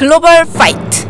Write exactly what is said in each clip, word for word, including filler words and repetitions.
글로벌 파이트!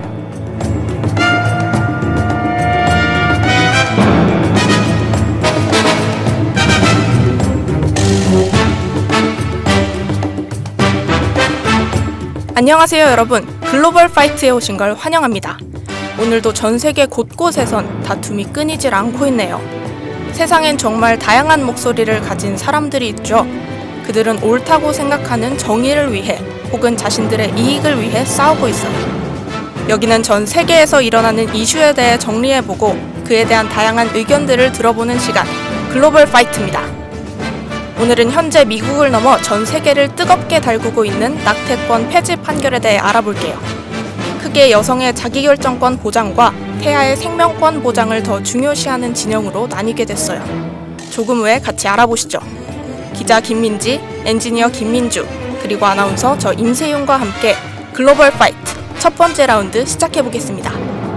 안녕하세요 여러분, 글로벌 파이트에 오신 걸 환영합니다. 오늘도 전 세계 곳곳에선 다툼이 끊이질 않고 있네요. 세상엔 정말 다양한 목소리를 가진 사람들이 있죠. 그들은 옳다고 생각하는 정의를 위해 혹은 자신들의 이익을 위해 싸우고 있어요. 여기는 전 세계에서 일어나는 이슈에 대해 정리해보고 그에 대한 다양한 의견들을 들어보는 시간, 글로벌 파이트입니다. 오늘은 현재 미국을 넘어 전 세계를 뜨겁게 달구고 있는 낙태권 폐지 판결에 대해 알아볼게요. 크게 여성의 자기결정권 보장과 태아의 생명권 보장을 더 중요시하는 진영으로 나뉘게 됐어요. 조금 후에 같이 알아보시죠. 기자 김민지, 엔지니어 김민주, 그리고 아나운서 저 임세윤과 함께 글로벌 파이트 첫 번째 라운드 시작해보겠습니다.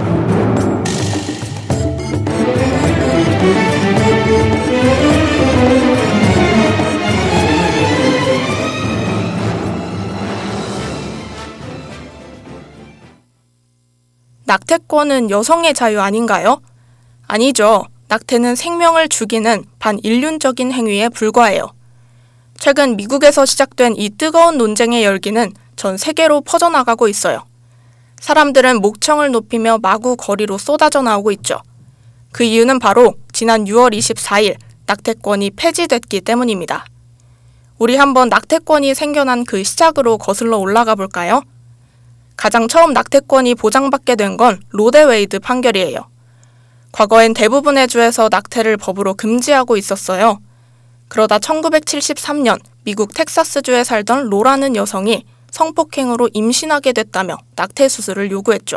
낙태권은 여성의 자유 아닌가요? 아니죠. 낙태는 생명을 죽이는 반인륜적인 행위에 불과해요. 최근 미국에서 시작된 이 뜨거운 논쟁의 열기는 전 세계로 퍼져나가고 있어요. 사람들은 목청을 높이며 마구 거리로 쏟아져 나오고 있죠. 그 이유는 바로 지난 유월 이십사일 낙태권이 폐지됐기 때문입니다. 우리 한번 낙태권이 생겨난 그 시작으로 거슬러 올라가 볼까요? 가장 처음 낙태권이 보장받게 된 건 로데웨이드 판결이에요. 과거엔 대부분의 주에서 낙태를 법으로 금지하고 있었어요. 그러다 천구백칠십삼년 미국 텍사스주에 살던 로라는 여성이 성폭행으로 임신하게 됐다며 낙태 수술을 요구했죠.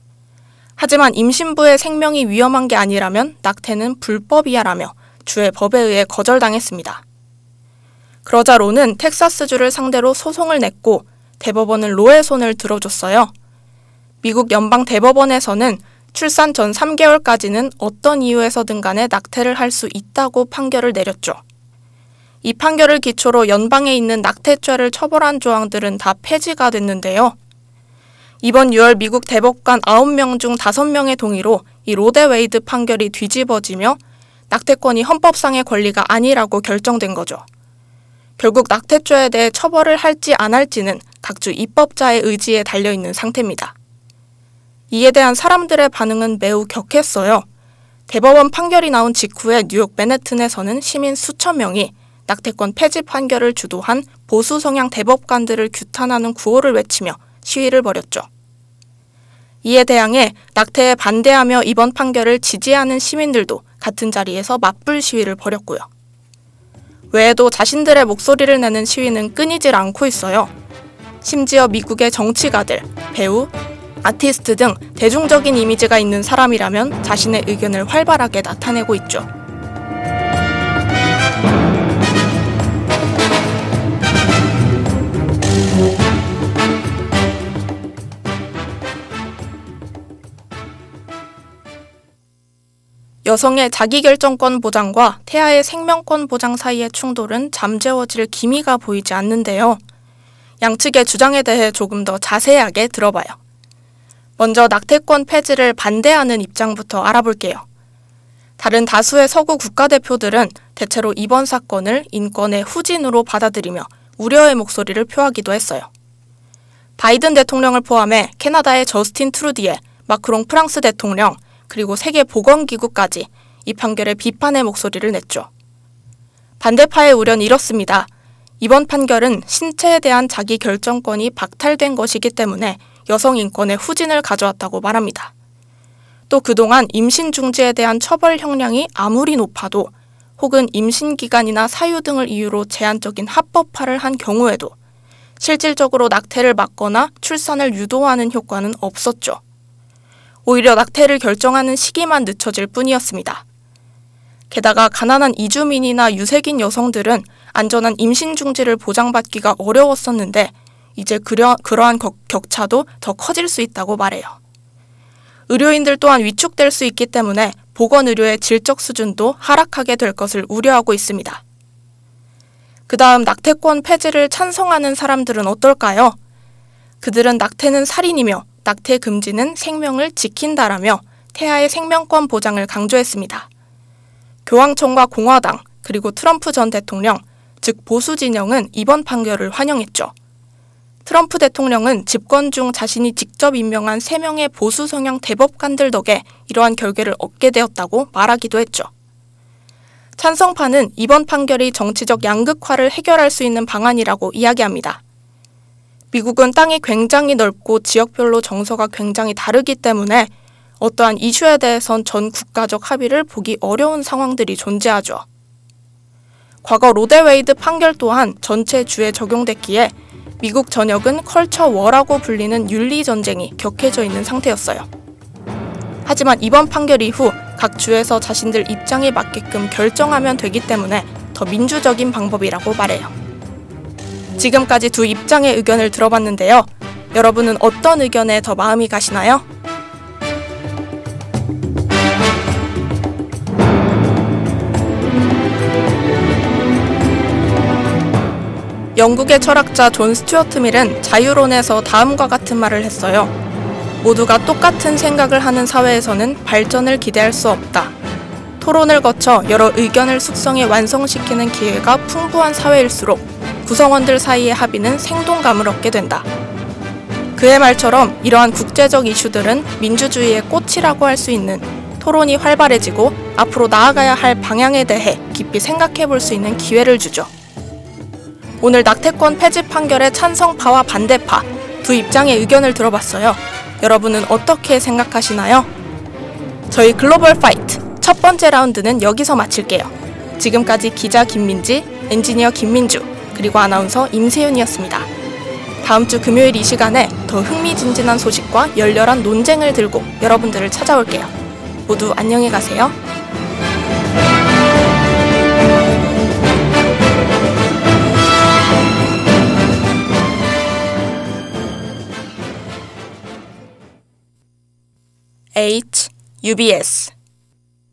하지만 임신부의 생명이 위험한 게 아니라면 낙태는 불법이야라며 주의 법에 의해 거절당했습니다. 그러자 로는 텍사스주를 상대로 소송을 냈고 대법원은 로의 손을 들어줬어요. 미국 연방 대법원에서는 출산 전 삼 개월까지는 어떤 이유에서든 간에 낙태를 할 수 있다고 판결을 내렸죠. 이 판결을 기초로 연방에 있는 낙태죄를 처벌한 조항들은 다 폐지가 됐는데요. 이번 유월 미국 대법관 아홉 명 중 다섯 명의 동의로 이 로데웨이드 판결이 뒤집어지며 낙태권이 헌법상의 권리가 아니라고 결정된 거죠. 결국 낙태죄에 대해 처벌을 할지 안 할지는 각주 입법자의 의지에 달려있는 상태입니다. 이에 대한 사람들의 반응은 매우 격했어요. 대법원 판결이 나온 직후에 뉴욕 맨해튼에서는 시민 수천 명이 낙태권 폐지 판결을 주도한 보수 성향 대법관들을 규탄하는 구호를 외치며 시위를 벌였죠. 이에 대항해 낙태에 반대하며 이번 판결을 지지하는 시민들도 같은 자리에서 맞불 시위를 벌였고요. 외에도 자신들의 목소리를 내는 시위는 끊이질 않고 있어요. 심지어 미국의 정치가들, 배우, 아티스트 등 대중적인 이미지가 있는 사람이라면 자신의 의견을 활발하게 나타내고 있죠. 여성의 자기결정권 보장과 태아의 생명권 보장 사이의 충돌은 잠재워질 기미가 보이지 않는데요. 양측의 주장에 대해 조금 더 자세하게 들어봐요. 먼저 낙태권 폐지를 반대하는 입장부터 알아볼게요. 다른 다수의 서구 국가대표들은 대체로 이번 사건을 인권의 후진으로 받아들이며 우려의 목소리를 표하기도 했어요. 바이든 대통령을 포함해 캐나다의 저스틴 트루디에, 마크롱 프랑스 대통령, 그리고 세계보건기구까지 이 판결에 비판의 목소리를 냈죠. 반대파의 우려는 이렇습니다. 이번 판결은 신체에 대한 자기 결정권이 박탈된 것이기 때문에 여성 인권의 후진을 가져왔다고 말합니다. 또 그동안 임신 중지에 대한 처벌 형량이 아무리 높아도 혹은 임신 기간이나 사유 등을 이유로 제한적인 합법화를 한 경우에도 실질적으로 낙태를 막거나 출산을 유도하는 효과는 없었죠. 오히려 낙태를 결정하는 시기만 늦춰질 뿐이었습니다. 게다가 가난한 이주민이나 유색인 여성들은 안전한 임신 중지를 보장받기가 어려웠었는데 이제 그러, 그러한 격, 격차도 더 커질 수 있다고 말해요. 의료인들 또한 위축될 수 있기 때문에 보건의료의 질적 수준도 하락하게 될 것을 우려하고 있습니다. 그 다음 낙태권 폐지를 찬성하는 사람들은 어떨까요? 그들은 낙태는 살인이며 낙태 금지는 생명을 지킨다라며 태아의 생명권 보장을 강조했습니다. 교황청과 공화당 그리고 트럼프 전 대통령, 즉 보수 진영은 이번 판결을 환영했죠. 트럼프 대통령은 집권 중 자신이 직접 임명한 세 명의 보수 성향 대법관들 덕에 이러한 결계를 얻게 되었다고 말하기도 했죠. 찬성파는 이번 판결이 정치적 양극화를 해결할 수 있는 방안이라고 이야기합니다. 미국은 땅이 굉장히 넓고 지역별로 정서가 굉장히 다르기 때문에 어떠한 이슈에 대해선 전 국가적 합의를 보기 어려운 상황들이 존재하죠. 과거 로데웨이드 판결 또한 전체 주에 적용됐기에 미국 전역은 컬처 워라고 불리는 윤리 전쟁이 격해져 있는 상태였어요. 하지만 이번 판결 이후 각 주에서 자신들 입장에 맞게끔 결정하면 되기 때문에 더 민주적인 방법이라고 말해요. 지금까지 두 입장의 의견을 들어봤는데요. 여러분은 어떤 의견에 더 마음이 가시나요? 영국의 철학자 존 스튜어트 밀은 자유론에서 다음과 같은 말을 했어요. 모두가 똑같은 생각을 하는 사회에서는 발전을 기대할 수 없다. 토론을 거쳐 여러 의견을 숙성해 완성시키는 기회가 풍부한 사회일수록 구성원들 사이의 합의는 생동감을 얻게 된다. 그의 말처럼 이러한 국제적 이슈들은 민주주의의 꽃이라고 할 수 있는 토론이 활발해지고 앞으로 나아가야 할 방향에 대해 깊이 생각해 볼 수 있는 기회를 주죠. 오늘 낙태권 폐지 판결의 찬성파와 반대파 두 입장의 의견을 들어봤어요. 여러분은 어떻게 생각하시나요? 저희 글로벌 파이트 첫 번째 라운드는 여기서 마칠게요. 지금까지 기자 김민지, 엔지니어 김민주, 그리고 아나운서 임세윤이었습니다. 다음 주 금요일 이 시간에 더 흥미진진한 소식과 열렬한 논쟁을 들고 여러분들을 찾아올게요. 모두 안녕히 가세요. H, 유비에스